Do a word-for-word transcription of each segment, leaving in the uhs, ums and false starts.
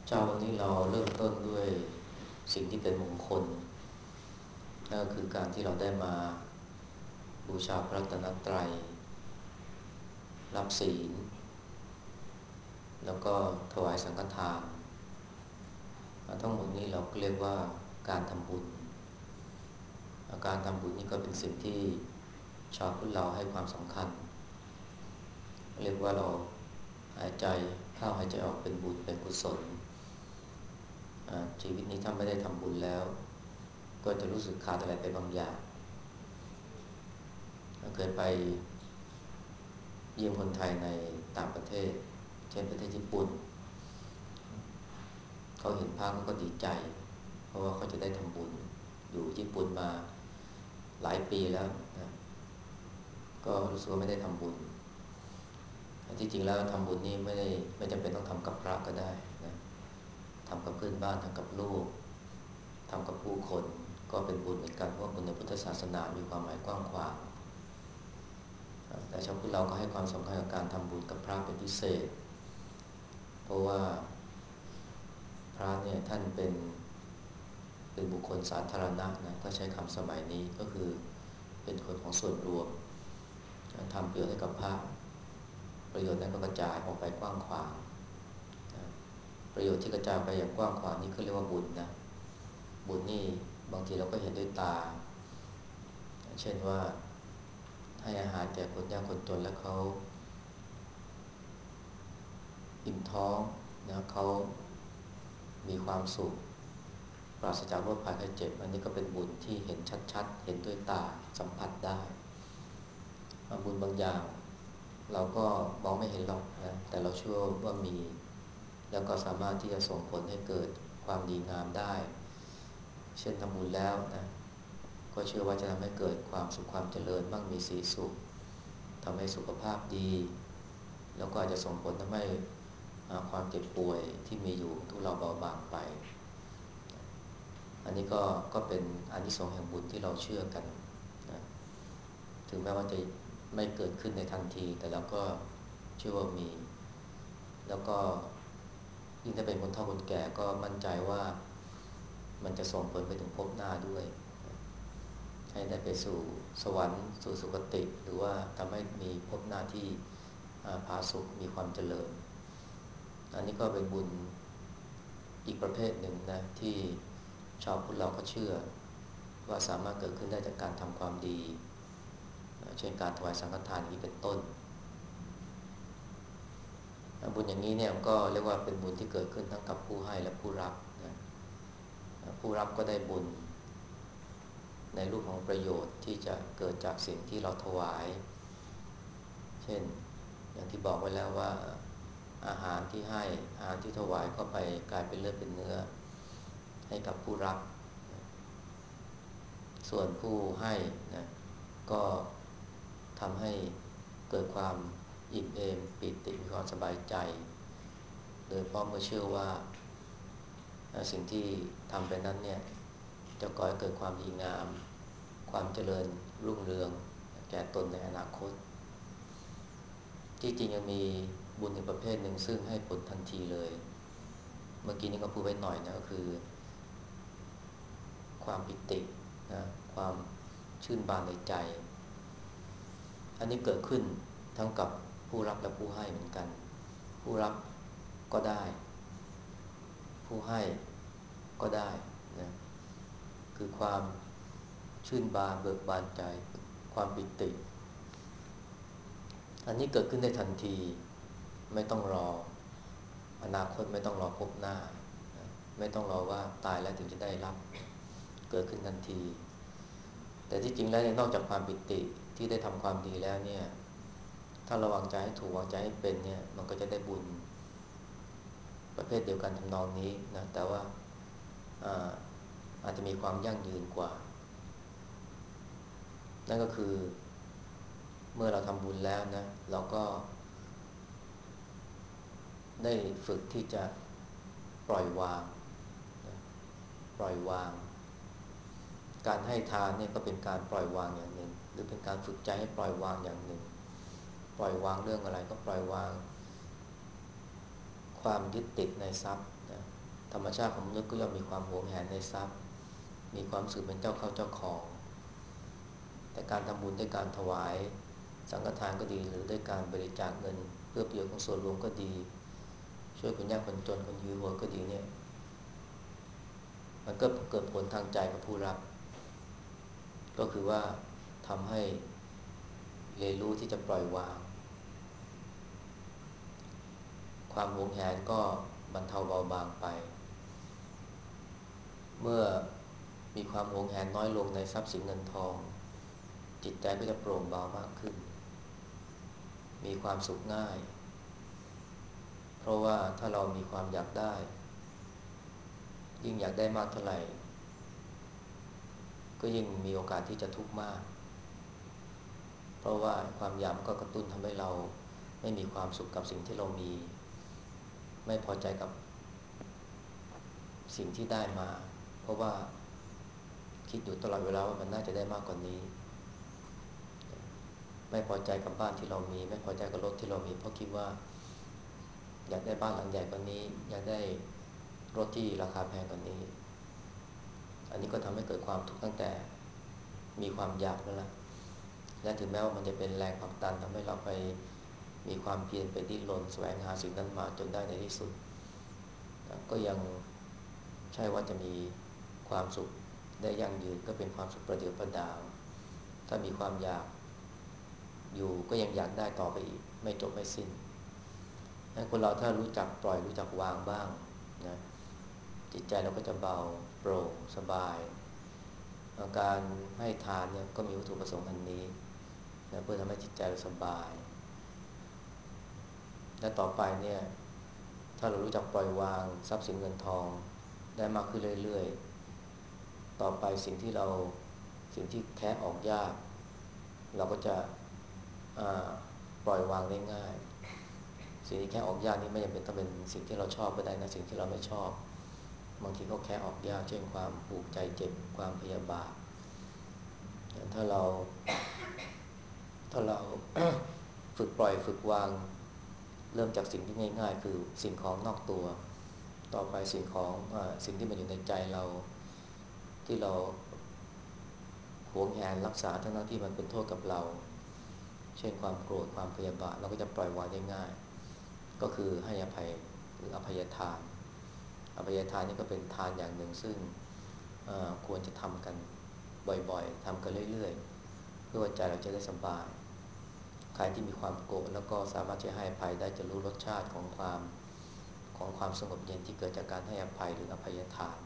เจ้าวันนี้เราเริ่มต้นด้วยสิ่งที่เป็นมงคลนั่นก็คือการที่เราได้มาบูชาพระรัตนตรัยรับศีลแล้วก็ถวายสังฆทานทั้งหมดนี้เราเรียกว่าการทำบุญการทำบุญนี่ก็เป็นสิ่งที่ชาวพุทธเราให้ความสำคัญเรียกว่าเราหายใจเข้าหายใจออกเป็นบุญเป็นกุศลชีวิตนี้ถ้าไม่ได้ทำบุญแล้วก็จะรู้สึกขาดอะไรไปบางอย่างเคยไปเยี่ยมคนไทยในต่างประเทศเช่นประเทศญี่ปุ่นเขาเห็นภาพเขาก็ดีใจเพราะว่าเขาจะได้ทำบุญอยู่ญี่ปุ่นมาหลายปีแล้วนะก็รู้สึกว่าไม่ได้ทำบุญที่จริงแล้วทำบุญนี่ไม่ได้ไม่จำเป็นต้องทำกับพระก็ได้นะทำกับเพื่อนบ้านทำกับลูกทำกับผู้คนก็เป็นบุญเหมือนกันเพราะบุญในพุทธศาสนามีความหมายกว้างขวางแต่ชาวพุทธเราก็ให้ความสำคัญกับการทำบุญกับพระเป็นพิเศษเพราะว่าพระเนี่ยท่านเป็นเป็นบุคคลสาธารณะนะถ้าใช้คำสมัยนี้ก็คือเป็นคนของส่วนรวมทำประโยชน์ให้กับพระประโยชน์นั้นก็กระจายออกไปกว้างขวางประโยชน์ที่กระจายไปอย่างกว้างขวางนี้เขาเรียกว่าบุญนะบุญนี่บางทีเราก็เห็นด้วยตาเช่นว่าให้อาหารแก่คนยากคนจนแล้วเขาอิ่มท้องนะเขามีความสุขปราศจากโรคภัยไข้เจ็บอันนี้ก็เป็นบุญที่เห็นชัดๆเห็นด้วยตาสัมผัสได้บุญบางอย่างเราก็มองไม่เห็นหรอกนะแต่เราเชื่อว่ามีแล้วก็สามารถที่จะส่งผลให้เกิดความดีงามได้เช่นทำบุญแล้วนะก็เชื่อว่าจะทำให้เกิดความสุขความเจริญมั่งมีสีสุขทำให้สุขภาพดีแล้วก็อาจจะส่งผลทำให้ความเจ็บป่วยที่มีอยู่ทุเลาเบาบางไปอันนี้ก็ก็เป็นอานิสงส์แห่งบุญที่เราเชื่อกันนะถึงแม้ว่าจะไม่เกิดขึ้นในทันทีแต่เราก็เชื่อว่ามีแล้วก็ยิ่งถ้าเป็นคนเฒ่าคนแก่ก็มั่นใจว่ามันจะส่งผลไปถึงภพหน้าด้วยให้ได้ไปสู่สวรรค์สู่สุคติหรือว่าทำให้มีภพหน้าที่ผาสุกมีความเจริญอันนี้ก็เป็นบุญอีกประเภทหนึ่งนะที่ชาวพุทธเราก็เชื่อว่าสามารถเกิดขึ้นได้จากการทำความดีเช่นการถวายสังฆทานนี้เป็นต้นบุญอย่างนี้เนี่ยก็เรียกว่าเป็นบุญที่เกิดขึ้นทั้งกับผู้ให้และผู้รับนะผู้รับก็ได้บุญในรูปของประโยชน์ที่จะเกิดจากสิ่งที่เราถวายเช่นอย่างที่บอกไว้แล้วว่าอาหารที่ให้อาหารที่ถวายก็ไปกลายเป็นเลือดเป็นเนื้อให้กับผู้รับส่วนผู้ให้นะก็ทำให้เกิดความอิ่มเอมปิติมีความสบายใจโดยเพราะเมื่อเชื่อว่าสิ่งที่ทำไปนั้นเนี่ยจะก่อให้เกิดความดีงามความเจริญรุ่งเรืองแก่ตนในอนาคตที่จริงยังมีบุญอีกประเภทหนึ่งซึ่งให้ผลทันทีเลยเมื่อกี้นี้ก็พูดไว้หน่อยนะก็คือความปิตินะความชื่นบานในใจอันนี้เกิดขึ้นทั้งกับผู้รับและผู้ให้เหมือนกันผู้รับก็ได้ผู้ให้ก็ได้นะคือความชื่นบานเบิกบานใจความปิติอันนี้เกิดขึ้นได้ทันทีไม่ต้องรออนาคตไม่ต้องรอพบหน้าไม่ต้องรอว่าตายแล้วถึงจะได้รับเกิดขึ้นทันทีแต่ที่จริงแล้วเนี่ยนอกจากความปิติที่ได้ทำความดีแล้วเนี่ยถ้าระวังใจให้ถูกวางใจให้เป็นเนี่ยมันก็จะได้บุญประเภทเดียวกันทำนองนี้นะแต่ว่าอาอาจจะมีความยั่งยืนกว่านั่นก็คือเมื่อเราทำบุญแล้วนะเราก็ได้ฝึกที่จะปล่อยวางนะปล่อยวางการให้ทานเนี่ยก็เป็นการปล่อยวางอย่างหนึ่งหรือเป็นการฝึกใจให้ปล่อยวางอย่างหนึ่งปล่อยวางเรื่องอะไรก็ปล่อยวางความยึดติดในทรัพย์นะธรรมชาติของมนุษย์ก็ย่อมมีความหวงแหนในทรัพย์มีความรู้สึกเป็นเจ้าเข้าเจ้าของแต่การทำบุญด้วยการถวายสังฆทานก็ดีหรือด้วยการบริจาคเงินเพื่อประโยชน์ของส่วนรวมก็ดีช่วยคนยากคนจนคนหิวโหยก็ดีเนี่ยมันก็เกิดผลทางใจกับผู้รับก็คือว่าทำให้เรียนรู้ที่จะปล่อยวางความหวงแหนก็บรรเทาเบาบางไปเมื่อมีความหวงแหนน้อยลงในทรัพย์สินเงินทองจิตใจก็จะโปร่งเบามากขึ้นมีความสุขง่ายเพราะว่าถ้าเรามีความอยากได้ยิ่งอยากได้มากเท่าไหร่ก็ยิ่งมีโอกาสที่จะทุกข์มากเพราะว่าความอยากก็กระตุ้นทำให้เราไม่มีความสุขกับสิ่งที่เรามีไม่พอใจกับสิ่งที่ได้มาเพราะว่าคิดอยู่ตลอดเวลาว่ามันน่าจะได้มากกว่านี้ไม่พอใจกับบ้านที่เรามีไม่พอใจกับรถที่เรามีเพราะคิดว่าอยากได้บ้านหลังใหญ่กว่านี้อยากได้รถที่ราคาแพงกว่านี้อันนี้ก็ทำให้เกิดความทุกข์ตั้งแต่มีความอยากนั่นแหละและถึงแม้ว่ามันจะเป็นแรงผลักดันทำให้เราไปมีความเพียรไปดิ้นรนแสวงหาสิ่งนั้นมาจนได้ในที่สุดก็ยังใช่ว่าจะมีความสุขได้ยั่งยืนก็เป็นความสุขประเดียวประดาวถ้ามีความอยากอยู่ก็ยังอยากได้ต่อไปอีกไม่จบไม่สิ้นคนเราถ้ารู้จักปล่อยรู้จักวางบ้างนะจิตใจเราก็จะเบาโปร่งสบายการให้ทานเนี่ยก็มีวัตถุประสงค์อันนี้นะเพื่อทำให้จิตใจเราสบายและต่อไปเนี่ยถ้าเรารู้จักปล่อยวางทรัพย์สินเงินทองได้มากขึ้นเรื่อยๆต่อไปสิ่งที่เราสิ่งที่แค่ออกยากเราก็จะปล่อยวางได้ง่ายสิ่งที่แค่ออกยากนี่ไม่จำเป็นต้องเป็นสิ่งที่เราชอบก็ได้นะสิ่งที่เราไม่ชอบบางทีก็แค่ออกยากเช่นความผูกใจเจ็บความพยาบาทถ้าเราถ้าเรา ฝึกปล่อยฝึกวางเริ่มจากสิ่งที่ง่ายๆคือสิ่งของนอกตัวต่อไปสิ่งของอสิ่งที่มันอยู่ในใจเราที่เราหวงแหนรักษาทั้งๆที่มันเป็นโทษกับเราเช่นความโกรธความพยาบาทเราก็จะปล่อยวางได้ง่ายก็คือให้อภัยหรืออภัยทานอภัยทานนี่ก็เป็นทานอย่างหนึ่งซึ่งควรจะทำกันบ่อยๆทำกันเรื่อยๆเพื่อว่าใจเราจะได้สบายใครที่มีความโกรธแล้วก็สามารถจะให้อภัยได้จะรู้รสชาติของความของความสงบเย็นที่เกิดจากการให้อภัยหรืออภัยทาน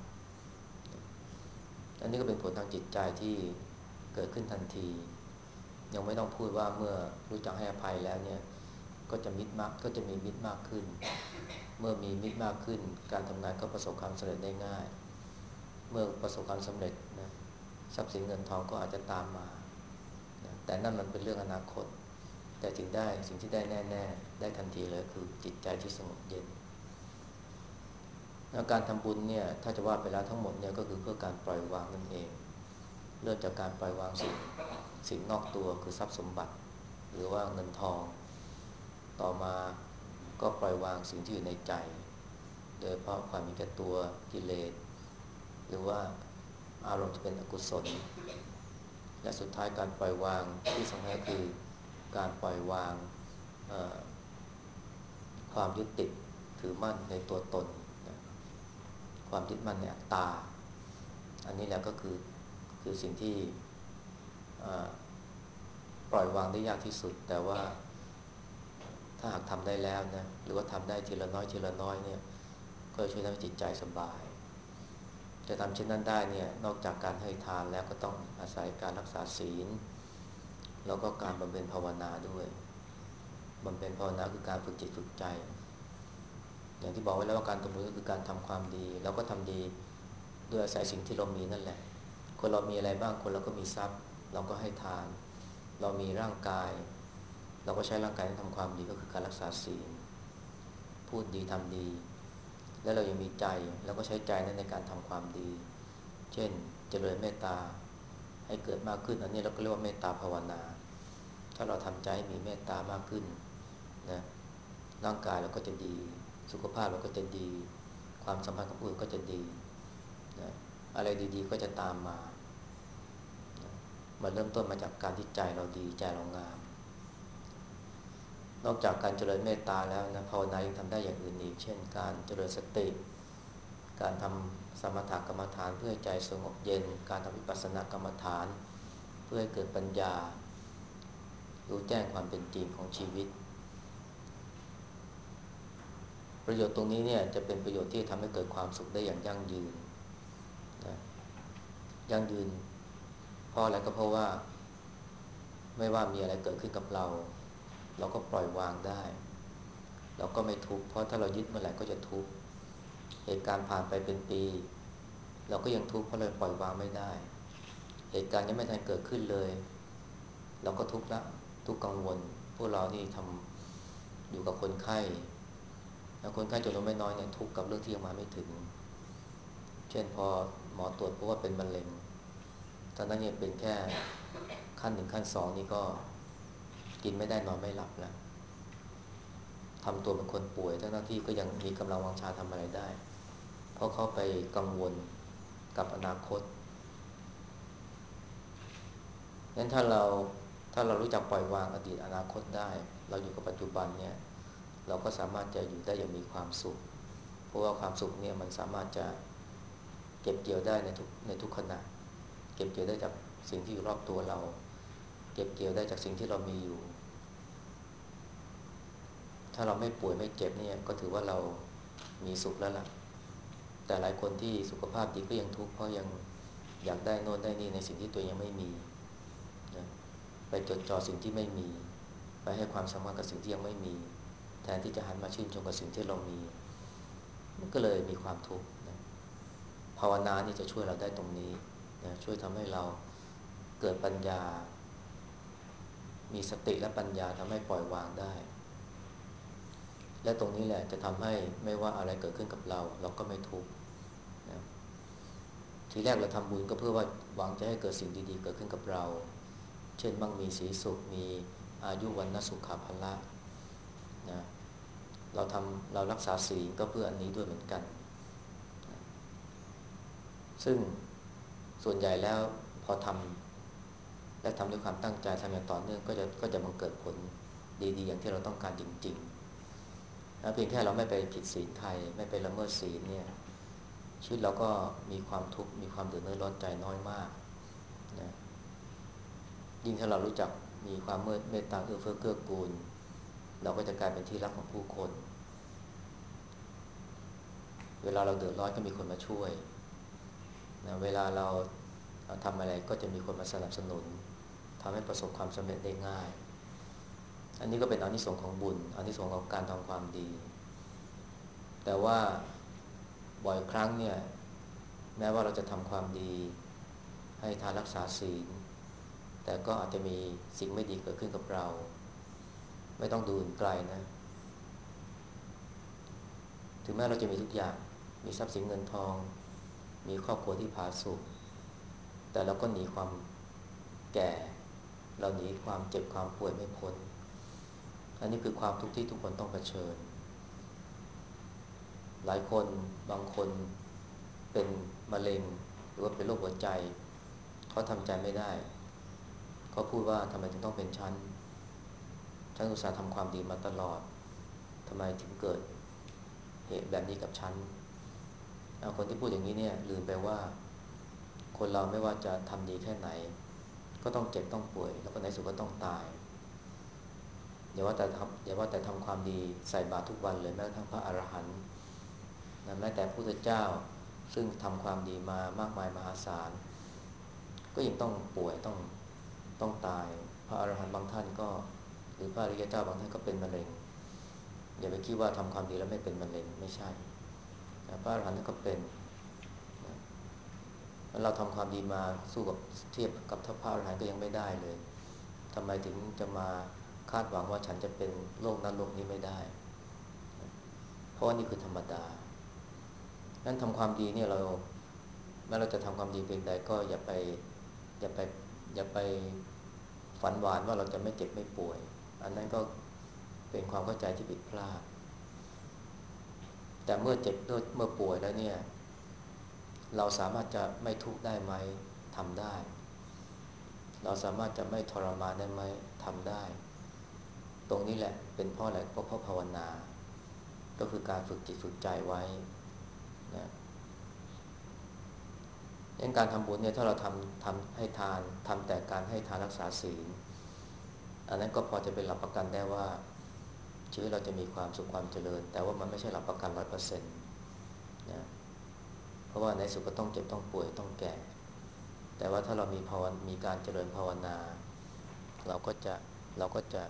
อันนี้ก็เป็นผลทางจิตใจที่เกิดขึ้นทันทียังไม่ต้องพูดว่าเมื่อรู้จักให้อภัยแล้วเนี่ยก็จะมิตรมากก็จะมีมิตรมากขึ้นเมื่อมีมิตรมากขึ้นการทำงานก็ประสบความสำเร็จได้ง่ายเมื่อประสบความสำเร็จนะทรัพย์สินเงินทองก็อาจจะตามมานะแต่นั่นมันเป็นเรื่องอนาคตแต่ถึงได้สิ่งที่ได้แน่ๆได้ทันทีเลยคือจิตใจที่สงบเย็นแล้วการทำบุญเนี่ยถ้าจะว่าไปแล้วทั้งหมดเนี่ยก็คือเพื่อการปล่อยวางนั่นเองเริ่มจากการปล่อยวางสิ่งสิ่งนอกตัวคือทรัพย์สมบัติหรือว่าเงินทองต่อมาก็ปล่อยวางสิ่งที่อยู่ในใจโดยเฉพาะความมีแก่ตัวกิเลสหรือว่าอารมณ์ที่เป็นอกุศลและสุดท้ายการปล่อยวางที่สำคัญก็คือการปล่อยวางความยึดติดถือมั่นในตัวตนนะความยึดมั่นในอัตตาอันนี้แหละก็คือคือสิ่งที่ปล่อยวางได้ยากที่สุดแต่ว่าถ้าหากทำได้แล้วนะหรือว่าทำได้ทีละน้อยทีละน้อยเนี่ยก็ช่วยทำให้จิตใจสบายจะทำเช่นนั้นได้เนี่ยนอกจากการให้ทานแล้วก็ต้องอาศัยการรักษาศีลแล้วก็การบำเพ็ญภาวนาด้วยบำเพ็ญภาวนาคือการฝึกจิตฝึกใจอย่างที่บอกไว้แล้วว่าการทำบุญก็คือการทำความดีแล้วก็ทำดีด้วยอาศัยสิ่งที่เรามีนั่นแหละคนเรามีอะไรบ้างคนเราก็มีทรัพย์เราก็ให้ทานเรามีร่างกายเราก็ใช้ร่างกายนั้นทำความดีก็คือการรักษาศีลพูดดีทำดีแล้วเรายังมีใจเราก็ใช้ใจนั้นในการทำความดีเช่นเจริญเมตตาให้เกิดมากขึ้นอันนี้เราก็เรียกว่าเมตตาภาวนาถ้าเราทำใจให้มีเมตตามากขึ้นนะร่างกายเราก็จะดีสุขภาพเราก็จะดีความสัมพันธ์กับผู้อื่นก็จะดีนะอะไรดีๆก็จะตามมานะมันเริ่มต้นมาจากการที่ใจเราดีใจเรางามนอกจากการเจริญเมตตาแล้วนะภาวนายังทำได้อย่างอื่นอีกเช่นการเจริญสติการทำสมถกรรมฐานเพื่อให้ใจสงบเย็นการทำวิปัสสนากรรมฐานเพื่อให้เกิดปัญญารู้แจ้งความเป็นจริงของชีวิตประโยชน์ตรงนี้เนี่ยจะเป็นประโยชน์ที่ทำให้เกิดความสุขได้อย่างยั่งยืนนะยั่งยืนเพราะอะไรก็เพราะว่าไม่ว่ามีอะไรเกิดขึ้นกับเราเราก็ปล่อยวางได้เราก็ไม่ทุกข์เพราะถ้าเรายึดเมื่อไหร่ก็จะทุกข์เหตุการณ์ผ่านไปเป็นปีเราก็ยังทุกข์เพราะเราปล่อยวางไม่ได้เหตุการณ์ยังไม่ทันเกิดขึ้นเลยเราก็ทุกข์ละทุกข์กังวลพวกเรานี่ทำอยู่กับคนไข้แล้วคนไข้จำนวนไม่น้อยเนี่ยทุกข์กับเรื่องที่ยังมาไม่ถึงเช่นพอหมอตรวจพบว่าเป็นมะเร็งตอนนั้นเนี่ยเป็นแค่ขั้นหนึ่งขั้นสองนี่ก็กินไม่ได้นอนไม่หลับแล้วทำตัวเป็นคนป่วยทั้งที่ก็ยังมีกำลังวังชาทำอะไรได้เพราะเขาไปกังวลกับอนาคตงั้นถ้าเราถ้าเรารู้จักปล่อยวางอดีตอนาคตได้เราอยู่กับปัจจุบันเนี่ยเราก็สามารถจะอยู่ได้อย่างมีความสุขเพราะว่าความสุขเนี่ยมันสามารถจะเก็บเกี่ยวได้ในทุกในทุกขณะเก็บเกี่ยวได้จากสิ่งที่อยู่รอบตัวเราเก็บเกี่ยวได้จากสิ่งที่เรามีอยู่ถ้าเราไม่ป่วยไม่เจ็บเนี่ยก็ถือว่าเรามีสุขแล้วล่ะแต่หลายคนที่สุขภาพดีก็ยังทุกข์เพราะยังอยากได้โน่นได้นี่ในสิ่งที่ตัวยังไม่มีนะไปจดจ่อสิ่งที่ไม่มีไปให้ความสำคัญกับสิ่งที่ยังไม่มีแทนที่จะหันมาชื่นชมกับสิ่งที่เรามีมันก็เลยมีความทุกข์นะภาวนานี่จะช่วยเราได้ตรงนี้นะช่วยทำให้เราเกิดปัญญามีสติและปัญญาทำให้ปล่อยวางได้และตรงนี้แหละจะทำให้ไม่ว่าอะไรเกิดขึ้นกับเราเราก็ไม่ทุกข์นะทีแรกเราทำบุญก็เพื่อว่าหวังจะให้เกิดสิ่งดีๆเกิดขึ้นกับเราเช่นมั่งมีสีสุขมีอายุวันนสุขภละนะเราทำเรารักษาศีลก็เพื่ออันนี้ด้วยเหมือนกันนะซึ่งส่วนใหญ่แล้วพอทำและทำด้วยความตั้งใจทำอย่างต่อเนื่องก็จะก็จะบังเกิดผลดีๆอย่างที่เราต้องการจริงๆนะเพียงแค่เราไม่ไปผิดศีลใครไม่ไปละเมิดศีลเนี่ยชีวิตเราก็มีความทุกข์มีความเดือดร้อนใจน้อยมากนะยิ่งถ้าเรารู้จักมีความเมตตาเอื้อเฟื้อเกื้อกูลเราก็จะกลายเป็นที่รักของผู้คนเวลาเราเดือดร้อนก็มีคนมาช่วยนะเวลาเราทำอะไรก็จะมีคนมาสนับสนุนทำให้ประสบความสำเร็จได้ง่ายอันนี้ก็เป็นอานิสงส์ของบุญอานิสงส์ของการทำความดีแต่ว่าบ่อยครั้งเนี่ยแม้ว่าเราจะทำความดีให้ทานรักษาศีลแต่ก็อาจจะมีสิ่งไม่ดีเกิดขึ้นกับเราไม่ต้องดูไกลนะถึงแม้เราจะมีทุกอย่างมีทรัพย์สินเงินทองมีครอบครัวที่ผาสุกแต่เราก็หนีความแก่เราหนีความเจ็บความป่วยไม่พ้นอันนี้คือความทุกข์ที่ทุกคนต้องเผชิญหลายคนบางคนเป็นมะเร็งหรือว่าเป็นโรคหัวใจเขาทำใจไม่ได้เขาพูดว่าทำไมถึงต้องเป็นฉันฉันอุตส่าห์ทำความดีมาตลอดทำไมถึงเกิดเหตุแบบนี้กับฉันคนที่พูดอย่างนี้เนี่ยลืมไปว่าคนเราไม่ว่าจะทำดีแค่ไหนก็ต้องเจ็บต้องป่วยแล้วก็ในสุดก็ต้องตายอย่าว่าแต่ทำอย่าว่าแต่ทำความดีใส่บาตรทุกวันเลยแม้กระทั่งพระอรหันต์นะแม้แต่พระพุทธเจ้าซึ่งทำความดีมามากมายมหาศาลก็ยังต้องป่วยต้องต้องตายพระอรหันต์บางท่านก็หรือพระอริยเจ้าบางท่านก็เป็นมะเร็งอย่าไปคิดว่าทำความดีแล้วไม่เป็นมะเร็งไม่ใช่นะพระอรหันต์ก็เป็นนะเราทำความดีมาสู้กับเทียบกับพระอรหันต์ก็ยังไม่ได้เลยทำไมถึงจะมาคาดหวังว่าฉันจะเป็นโลกนั้นโลกนี้ไม่ได้เพราะว่านี่คือธรรมดานั้นทำความดีเนี่ยเราแม้เราจะทำความดีเพียงใดก็อย่าไปอย่าไปอย่าไปฝันหวานว่าเราจะไม่เจ็บไม่ป่วยอันนั้นก็เป็นความเข้าใจที่ผิดพลาดแต่เมื่อเจ็บเมื่อป่วยแล้วเนี่ยเราสามารถจะไม่ทุกข์ได้ไหมทำได้เราสามารถจะไม่ทรมานได้ไหมทำได้ตรงนี้แหละเป็นเพราะอะไรเพราะเพราะภาวนาก็คือการฝึกจิตฝึกใจไว้นะงั้นการทำบุญเนี่ยถ้าเราทำทำให้ทานทำแต่การให้ทานรักษาศีลอันนั้นก็พอจะเป็นหลักประกันได้ว่าชีวิตเราจะมีความสุขความเจริญแต่ว่ามันไม่ใช่หลักประกันร้อยเปอร์เซ็นต์นะเพราะว่าในสุดก็ต้องเจ็บต้องป่วยต้องแก่แต่ว่าถ้าเรามีภาวนามีการเจริญภาวนาเราก็จะเราก็จะ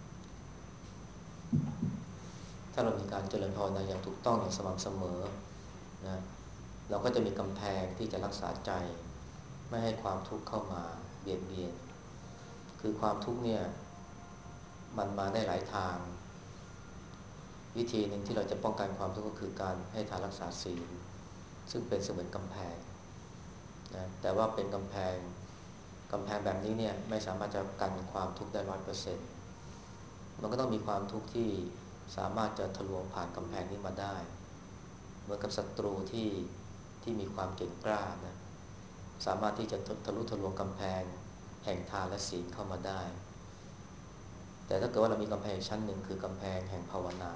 ถ้าเรามีการเจริญภาวนาอย่างถูกต้องอย่างสม่ำเสมอนะเราก็จะมีกำแพงที่จะรักษาใจไม่ให้ความทุกข์เข้ามาเบียดเบียนคือความทุกข์เนี่ยมันมาได้หลายทางวิธีหนึ่งที่เราจะป้องกันความทุกข์ก็คือการให้ทานรักษาศีลซึ่งเป็นเสมือนกำแพงนะแต่ว่าเป็นกำแพงกำแพงแบบนี้เนี่ยไม่สามารถจะกันความทุกข์ได้ร้อยเปอร์เซ็นต์มันก็ต้องมีความทุกข์ที่สามารถจะทะลวงผ่านกำแพงนี้มาได้เหมือนกับศัตรูที่ที่มีความเก่งกล้านะสามารถที่จะทะลุทะลวงกำแพงแห่งทานและศีลเข้ามาได้แต่ถ้าเกิดว่าเรามีกำแพงชั้นหนึ่งคือกำแพงแห่งภาวนา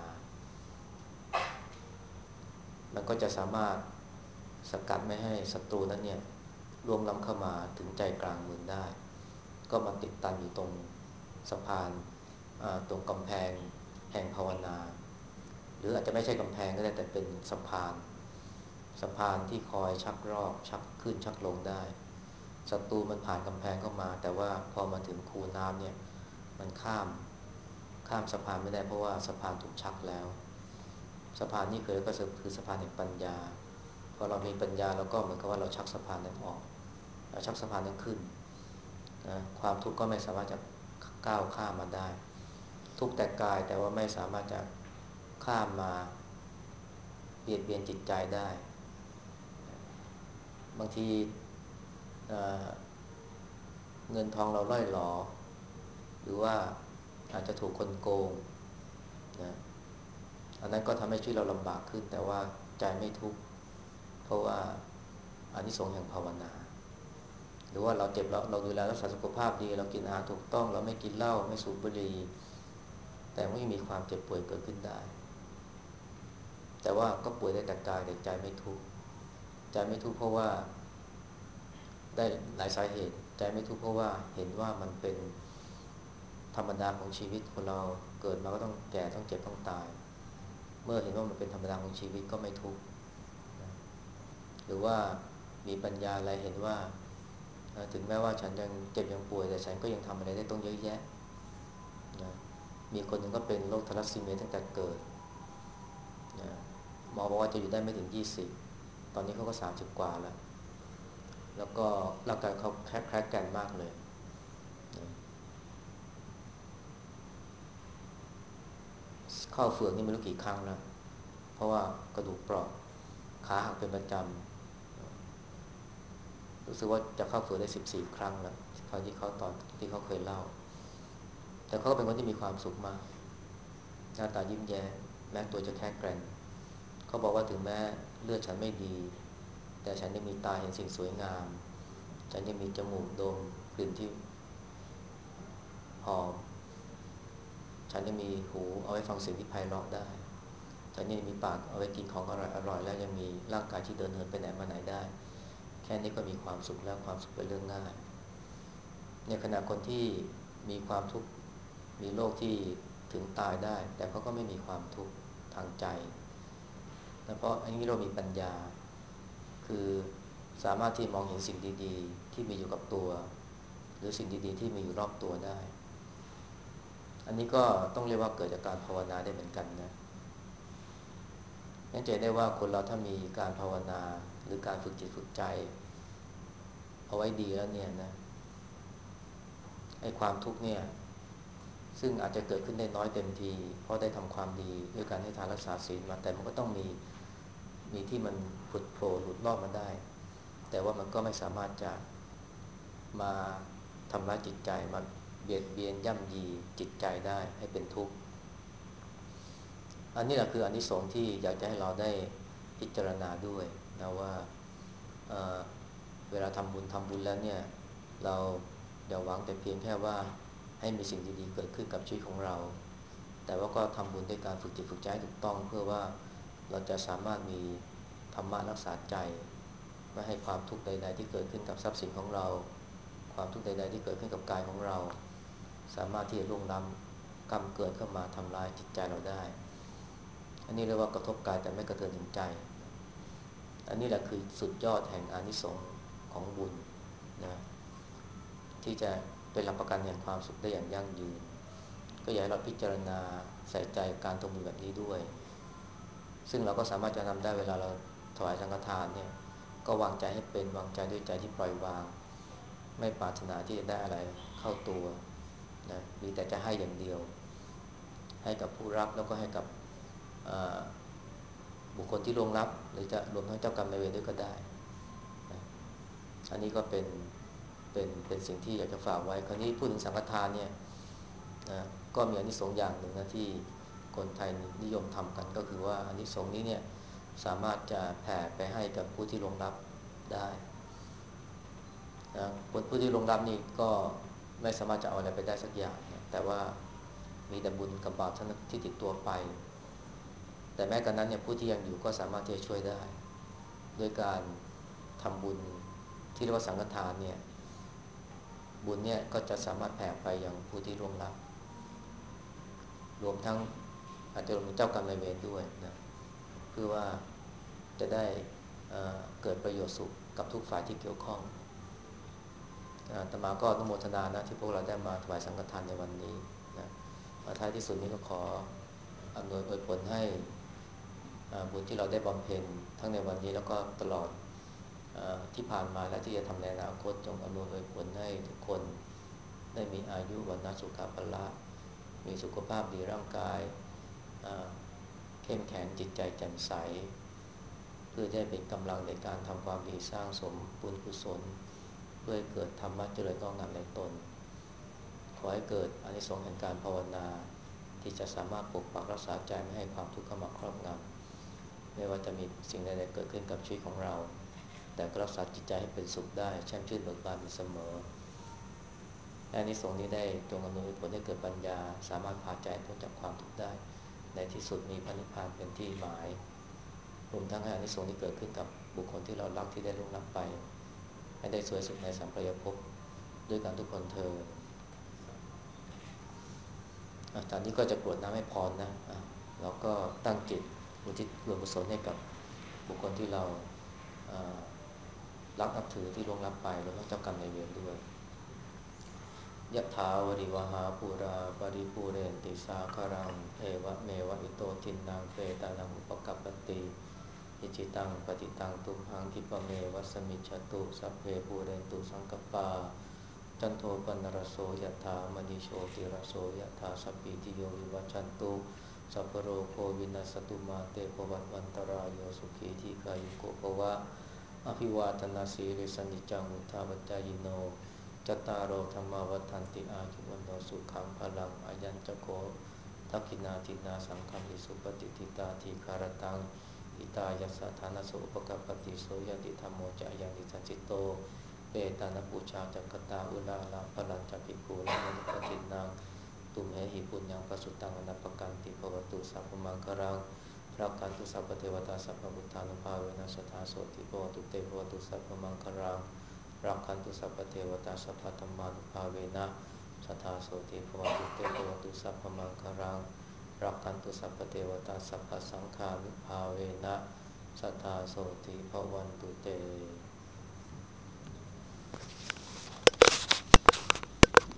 มันก็จะสามารถสกัดไม่ให้ศัตรูนั้นเนี่ยล่วงล้ำเข้ามาถึงใจกลางเมืองได้ก็มาติดตันอยู่ตรงสะพานตรงกำแพงแห่งภาวนาหรืออาจจะไม่ใช่กำแพงก็ได้แต่เป็นสะพานสะพานที่คอยชักรอกชักขึ้นชักลงได้ศัตรูมันผ่านกำแพงเข้ามาแต่ว่าพอมาถึงคูน้ำเนี่ยมันข้ามข้ามสะพานไม่ได้เพราะว่าสะพานถูกชักแล้วสะพานนี้เคยก็คือสะพานแห่งปัญญาพอเรามีปัญญาเราก็เหมือนกับว่าเราชักสะพานนั้นออกเราชักสะพานนั้นขึ้นนะความทุกข์ก็ไม่สามารถจะก้าวข้ามมาได้ทุกข์แต่กายแต่ว่าไม่สามารถจะข้ามมาเบียดเบียนจิตใจได้บางทีเเงินทองเราล่อยหลอหรือว่าอาจจะถูกคนโกงนะอันนั้นก็ทำให้ชีวิตเราลำบากขึ้นแต่ว่าใจไม่ทุกข์เพราะว่าอานิสงส์แห่งภาวนาหรือว่าเราเจ็บเราเราดูแลรักษาสุขภาพดีเรากินอาหารถูกต้องเราไม่กินเหล้าไม่สูบบุหรี่แต่ไม่มีความเจ็บป่วยเกิดขึ้นได้แต่ว่าก็ป่วยได้แต่กายแต่ใจไม่ทุกข์ใจไม่ทุกข์เพราะว่าได้หลายสาเหตุใจไม่ทุกข์เพราะว่าเห็นว่ามันเป็นธรรมดาของชีวิตคนเราเกิดมาก็ต้องแก่ต้องเจ็บต้องตายเมื่อเห็นว่ามันเป็นธรรมดาของชีวิตก็ไม่ทุกข์หรือว่ามีปัญญาอะไรเห็นว่าถึงแม้ว่าฉันยังเจ็บยังป่วยแต่ฉันก็ยังทำอะไรได้ต้องเยอะแยะนะมีคนหนึ่งก็เป็นโรคทาลัสซีเมียตั้งแต่เกิดนะหมอบอกว่าจะอยู่ได้ไม่ถึงยี่สิบตอนนี้เขาก็สามสิบกว่าแล้วแล้วก็ร่างกายเขาแคร์แคร์แกนมากเลยนะเข้าเฝือกนี่ไม่รู้กี่ครั้งแล้วเพราะว่ากระดูกเปราะขาหักเป็นประจำรู้สึกว่าจะเข้าเฝือกได้สิบสี่ครั้งแล้วคราวที่เขาตอนที่เขาเคยเล่าแต่เขาเป็นคนที่มีความสุขมากหน้าตายิ้มแย้มแม้ตัวจะแค่แกร่งเขาบอกว่าถึงแม้เลือดฉันไม่ดีแต่ฉันยังมีตาเห็นสิ่งสวยงามฉันยังมีจมูกดมกลิ่นที่หอมฉันยังมีหูเอาไว้ฟังเสียงที่ไพเราะได้ฉันยังมีปากเอาไว้กินของอร่อยอร่อยแล้วยังมีร่างกายที่เดินเหินไปไหนมาไหนได้แค่นี้ก็มีความสุขแล้วความสุขเป็นเรื่องง่ายในขณะคนที่มีความทุกข์มีโรคที่ถึงตายได้แต่เขาก็ไม่มีความทุกข์ทางใจเพราะอันนี้เรามีปัญญาคือสามารถที่มองเห็นสิ่งดีๆที่มีอยู่กับตัวหรือสิ่งดีๆที่มีอยู่รอบตัวได้อันนี้ก็ต้องเรียกว่าเกิดจากการภาวนาได้เหมือนกันนะงั้นจะได้ว่าคนเราถ้ามีการภาวนาหรือการฝึกจิตฝึกใจเอาไว้ดีแล้วเนี่ยนะไอ้ความทุกข์เนี่ยซึ่งอาจจะเกิดขึ้นได้น้อยเต็มทีเพราะได้ทำความดีด้วยการให้ทานรักษาศีลมาแต่มันก็ต้องมีมีที่มันผุดโผล่หลุดรอดมาได้แต่ว่ามันก็ไม่สามารถจะมาทำร้ายจิตใจมาเบียดเบียนย่ำยีจิตใจได้ให้เป็นทุกข์อันนี้แหละคืออานิสงส์ที่อยากจะให้เราได้พิจารณาด้วยนะว่าเอ่อเวลาทำบุญทำบุญแล้วเนี่ยเราอย่าหวังแต่เพียงแค่ว่าให้มีสิ่งดีๆเกิดขึ้นกับชีวิตของเราแต่ว่าก็ทำบุญด้วยการฝึกจิตฝึกใจให้ถูกต้องเพื่อว่าเราจะสามารถมีธรรมะรักษาใจไม่ให้ความทุกข์ใดๆที่เกิดขึ้นกับทรัพย์สินของเราความทุกข์ใดๆที่เกิดขึ้นกับกายของเราสามารถที่จะล่วงล้ำกำเกิดเข้ามาทำลายจิตใจเราได้อันนี้เรียกว่ากระทบกายแต่ไม่กระเทือนถึงใจอันนี้แหละคือสุดยอดแห่งอานิสงส์ของบุญนะที่จะเป็นหลักประกันแห่งความสุขได้อย่างยั่งยืนก็อยากให้เราพิจารณาใส่ใจการทำบุญแบบนี้ด้วยซึ่งเราก็สามารถจะทำได้เวลาเราถวายสังฆทานเนี่ยก็วางใจให้เป็นวางใจด้วยใจที่ปล่อยวางไม่ปรารถนาที่จะได้อะไรเข้าตัวนะมีแต่จะให้อย่างเดียวให้กับผู้รับแล้วก็ให้กับบุคคลที่ล่วงลับหรือจะรวมทั้งเจ้ากรรมนายเวรด้วยก็ได้นะอันนี้ก็เป็นเป็นเป็นสิ่งที่อยากจะฝากไว้คราวนี้พูดถึงสังฆทานเนี่ยนะก็มีอานิสงส์อย่างหนึ่งนะที่คนไทยนิยมทำกันก็คือว่าอานิสงส์นี้เนี่ยสามารถจะแผ่ไปให้กับผู้ที่ล่วงลับได้นะผู้ที่ล่วงลับนี่ก็ไม่สามารถจะเอาอะไรไปได้สักอย่างนะแต่ว่ามีแต่บุญกับบาปเท่านั้นที่ติดตัวไปแต่แม้กระนั้นเนี่ยผู้ที่ยังอยู่ก็สามารถที่จะช่วยได้ด้วยการทำบุญที่เรียกว่าสังฆทานเนี่ยบุญเนี่ยก็จะสามารถแผ่ไปยังผู้ที่ล่วงลับรวมทั้งอาจจะรวมถึงเจ้ากรรมนายเวรด้วยนะเพื่อว่าจะได้เกิดประโยชน์สุขกับทุกฝ่ายที่เกี่ยวข้องอาตมาก็อนุโมทนานะที่พวกเราได้มาถวายสังฆทานในวันนี้นะท้ายที่สุดนี้ก็ขออำนวยอวยผลให้บุญที่เราได้บำเพ็ญทั้งในวันนี้แล้วก็ตลอดที่ผ่านมาและที่จะทำในอนาคตจงอำนวยอวยผลให้ทุกคนได้มีอายุวันนะสุขภาละมีสุขภาพดีร่างกายเข้มแข็งจิตใจแจ่มใสเพื่อได้เป็นกำลังในการทำความดีสร้างสมบุญกุศลเพื่อให้เกิดธรรมะเจริญงอกงามในตนขอให้เกิดอานิสงส์แห่งการภาวนาที่จะสามารถปกปักรักษาใจไม่ให้ความทุกข์เข้ามาครอบงำไม่ว่าจะมีสิ่งใดๆเกิดขึ้นกับชีวิตของเราแต่ก็รักษาจิตใจให้เป็นสุขได้แช่มชื่นเบิกบานอยู่เสมอและอานิสงส์นี้ได้จงอำนวยผลให้เกิดปัญญาสามารถพาใจพ้นจากความทุกข์ได้ในที่สุดมีพระนิพพานเป็นที่หมายรวมทั้งให้อานิสงส์ที่เกิดขึ้นกับบุคคลที่เรารักที่ได้ล่วงลับไปให้ได้สวยสุขในสัมปรายภพด้วยกันทุกคนเทอญตอนนี้ก็จะกรวดน้ำให้พรนะแล้วก็ตั้งจิตอุทิศส่วนกุศลให้กับบุคคลที่เรารักนับถือที่ล่วงลับไปรวมทั้งเจ้ากรรมนายเวรด้วยยะถาวริวหาปุราปริปูเรนติสาคารังเอวะเมวะอิโตทินังเปตานังอุปกัปปติอิจิตังปฏิตังตุมหังคิปะเมวะสมิจฉตุสัพเพปูเรนตุสังกปาจันโทปนรโสยถามณีโชติรโสยถาสัพพิติโยวิวัชชันตุสัพพโรโควินัสตุมาเตภวัตวันตรายโยสุขีทีกายุโกภวะอภิวาทนาสีริสนิจังุทธาปัจจายโนจตารโอธรรมวัฏันติอายุวันโนสุขังพลังอายัญจโกทักขินาทินาสังฆมิสุปฏิทิตาทีคารตังอิตายัสสะธานโสอุปกัปปติโสยติธรรมโมจะยังดิสันจิตโตเปตานปูชาจักตาอุลาลาพลัญจะภิกขุละมนุปตินังตุมเหหิปุญญังปสุตังอนัปปกันติภวตุสัพพมังครังรักขันตุสัพพเทวตาสัพพพุทธานุภาเวนัสทาโสติภวตุเตภวตุสัพพมังครังรักขันตุสัพพเทวตาสัพพธรรมานุภาเวนะสัทธาโสติภวตุเตภวตุสัพพมังครังรักขันตุสัพพเทวตาสัพพสังฆานุภาเวนะสัทธาโสติภวันตุเต